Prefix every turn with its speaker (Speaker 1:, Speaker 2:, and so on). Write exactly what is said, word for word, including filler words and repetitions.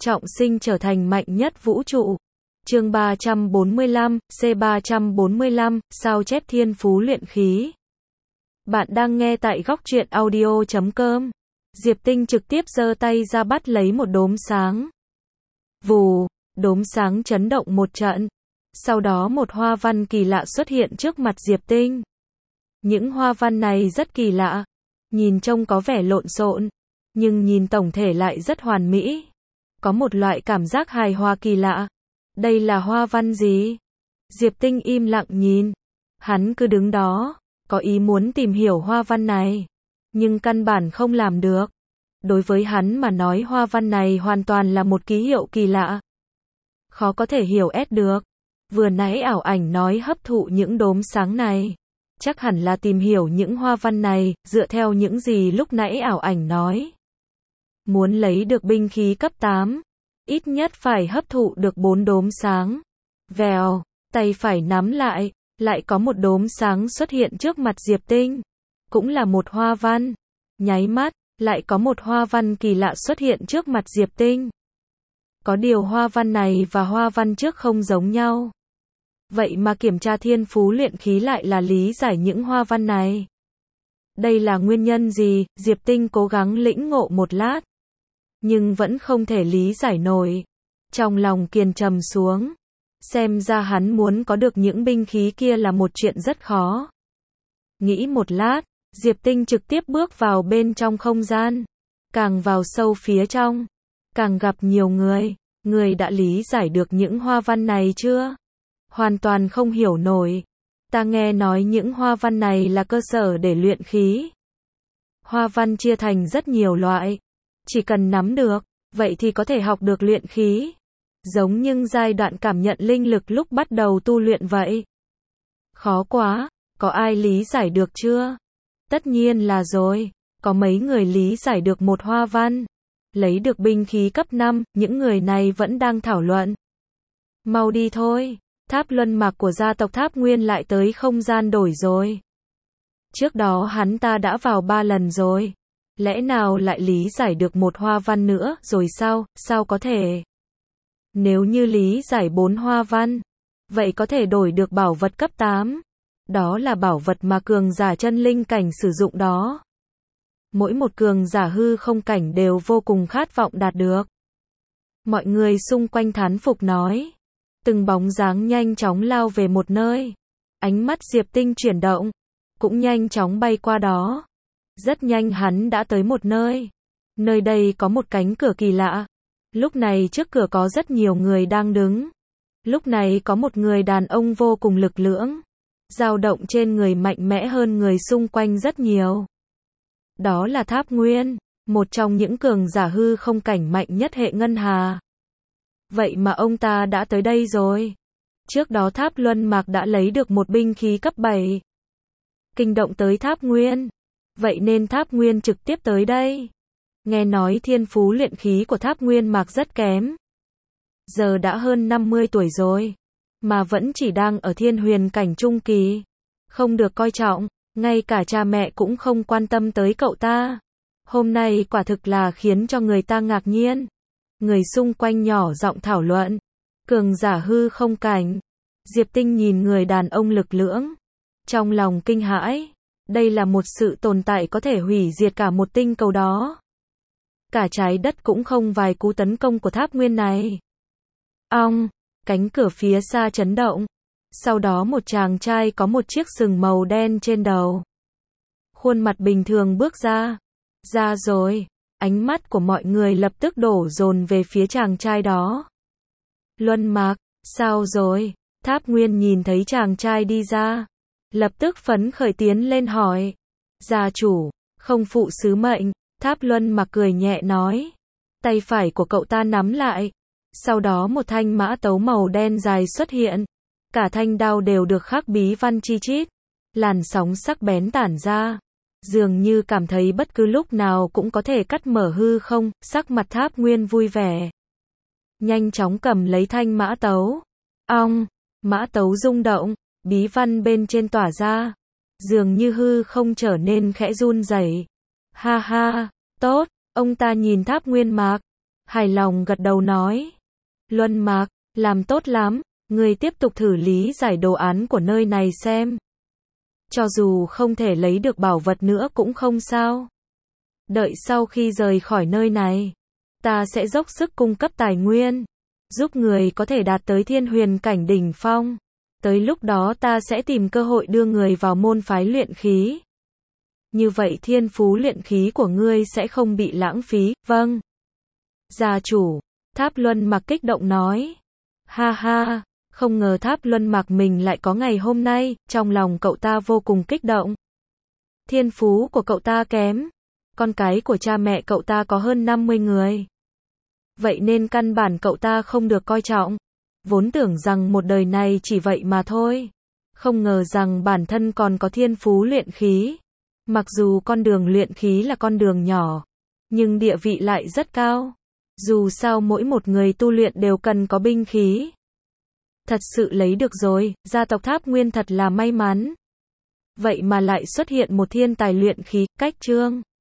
Speaker 1: trọng sinh trở thành mạnh nhất vũ trụ. Chương ba trăm bốn mươi lăm, C ba trăm bốn mươi lăm, sao chép thiên phú luyện khí. Bạn đang nghe tại góc truyện audio chấm com. Diệp Tinh trực tiếp giơ tay ra bắt lấy một đốm sáng. Vù, đốm sáng chấn động một trận. Sau đó một hoa văn kỳ lạ xuất hiện trước mặt Diệp Tinh. Những hoa văn này rất kỳ lạ, nhìn trông có vẻ lộn xộn, nhưng nhìn tổng thể lại rất hoàn mỹ. Có một loại cảm giác hài hòa kỳ lạ. Đây là hoa văn gì? Diệp Tinh im lặng nhìn. Hắn cứ đứng đó, có ý muốn tìm hiểu hoa văn này, nhưng căn bản không làm được. Đối với hắn mà nói hoa văn này hoàn toàn là một ký hiệu kỳ lạ. Khó có thể hiểu ét được. Vừa nãy ảo ảnh nói hấp thụ những đốm sáng này. Chắc hẳn là tìm hiểu những hoa văn này, dựa theo những gì lúc nãy ảo ảnh nói. Muốn lấy được binh khí cấp tám, ít nhất phải hấp thụ được bốn đốm sáng. Vèo, tay phải nắm lại, lại có một đốm sáng xuất hiện trước mặt Diệp Tinh. Cũng là một hoa văn. Nháy mắt, lại có một hoa văn kỳ lạ xuất hiện trước mặt Diệp Tinh. Có điều hoa văn này và hoa văn trước không giống nhau. Vậy mà kiểm tra thiên phú luyện khí lại là lý giải những hoa văn này. Đây là nguyên nhân gì? Diệp Tinh cố gắng lĩnh ngộ một lát, nhưng vẫn không thể lý giải nổi. Trong lòng kiềm trầm xuống. Xem ra hắn muốn có được những binh khí kia là một chuyện rất khó. Nghĩ một lát, Diệp Tinh trực tiếp bước vào bên trong không gian. Càng vào sâu phía trong, càng gặp nhiều người. Người đã lý giải được những hoa văn này chưa? Hoàn toàn không hiểu nổi. Ta nghe nói những hoa văn này là cơ sở để luyện khí. Hoa văn chia thành rất nhiều loại. Chỉ cần nắm được, vậy thì có thể học được luyện khí. Giống như giai đoạn cảm nhận linh lực lúc bắt đầu tu luyện vậy. Khó quá, có ai lý giải được chưa? Tất nhiên là rồi, có mấy người lý giải được một hoa văn. Lấy được binh khí cấp năm, những người này vẫn đang thảo luận. Mau đi thôi, tháp luân mạc của gia tộc Tháp Nguyên lại tới không gian đổi rồi. Trước đó hắn ta đã vào ba lần rồi. Lẽ nào lại lý giải được một hoa văn nữa rồi sao? Sao có thể? Nếu như lý giải bốn hoa văn, vậy có thể đổi được bảo vật cấp tám. Đó là bảo vật mà cường giả chân linh cảnh sử dụng đó. Mỗi một cường giả hư không cảnh đều vô cùng khát vọng đạt được. Mọi người xung quanh thán phục nói. Từng bóng dáng nhanh chóng lao về một nơi. Ánh mắt Diệp Tinh chuyển động, cũng nhanh chóng bay qua đó. Rất nhanh hắn đã tới một nơi. Nơi đây có một cánh cửa kỳ lạ. Lúc này trước cửa có rất nhiều người đang đứng. Lúc này có một người đàn ông vô cùng lực lưỡng. Dao động trên người mạnh mẽ hơn người xung quanh rất nhiều. Đó là Tháp Nguyên, một trong những cường giả hư không cảnh mạnh nhất hệ ngân hà. Vậy mà ông ta đã tới đây rồi. Trước đó Tháp Luân Mạc đã lấy được một binh khí cấp bảy. Kinh động tới Tháp Nguyên. Vậy nên Tháp Nguyên trực tiếp tới đây. Nghe nói thiên phú luyện khí của Tháp Nguyên Mạc rất kém. Giờ đã hơn năm mươi tuổi rồi, mà vẫn chỉ đang ở thiên huyền cảnh trung kỳ. Không được coi trọng, ngay cả cha mẹ cũng không quan tâm tới cậu ta. Hôm nay quả thực là khiến cho người ta ngạc nhiên. Người xung quanh nhỏ giọng thảo luận. Cường giả hư không cảnh. Diệp Tinh nhìn người đàn ông lực lưỡng. Trong lòng kinh hãi. Đây là một sự tồn tại có thể hủy diệt cả một tinh cầu đó. Cả trái đất cũng không vài cú tấn công của Tháp Nguyên này. Ong, cánh cửa phía xa chấn động. Sau đó một chàng trai có một chiếc sừng màu đen trên đầu. Khuôn mặt bình thường bước ra. Ra rồi. Ánh mắt của mọi người lập tức đổ dồn về phía chàng trai đó. Luân Mạc, sao rồi? Tháp Nguyên nhìn thấy chàng trai đi ra. Lập tức phấn khởi tiến lên hỏi. Gia chủ, không phụ sứ mệnh. Tháp Luân Mạc cười nhẹ nói. Tay phải của cậu ta nắm lại. Sau đó một thanh mã tấu màu đen dài xuất hiện. Cả thanh đao đều được khắc bí văn chi chít. Làn sóng sắc bén tản ra. Dường như cảm thấy bất cứ lúc nào cũng có thể cắt mở hư không. Sắc mặt Tháp Nguyên vui vẻ. Nhanh chóng cầm lấy thanh mã tấu. Ong, mã tấu rung động. Bí văn bên trên tỏa ra. Dường như hư không trở nên khẽ run rẩy. Ha ha, tốt, ông ta nhìn Tháp Nguyên Mạc. hài lòng gật đầu nói. Luân Mạc, làm tốt lắm, ngươi tiếp tục thử lý giải đồ án của nơi này xem. Cho dù không thể lấy được bảo vật nữa cũng không sao. Đợi sau khi rời khỏi nơi này, ta sẽ dốc sức cung cấp tài nguyên, giúp người có thể đạt tới thiên huyền cảnh đỉnh phong. Tới lúc đó ta sẽ tìm cơ hội đưa người vào môn phái luyện khí. Như vậy thiên phú luyện khí của ngươi sẽ không bị lãng phí, vâng. Gia chủ, Tháp Luân Mạc kích động nói. Ha ha, không ngờ Tháp Luân Mạc mình lại có ngày hôm nay, trong lòng cậu ta vô cùng kích động. Thiên phú của cậu ta kém, con cái của cha mẹ cậu ta có hơn năm mươi người. Vậy nên căn bản cậu ta không được coi trọng. Vốn tưởng rằng một đời này chỉ vậy mà thôi. Không ngờ rằng bản thân còn có thiên phú luyện khí. Mặc dù con đường luyện khí là con đường nhỏ, nhưng địa vị lại rất cao. Dù sao mỗi một người tu luyện đều cần có binh khí. Thật sự lấy được rồi, gia tộc Tháp Nguyên thật là may mắn. Vậy mà lại xuất hiện một thiên tài luyện khí, cách Trương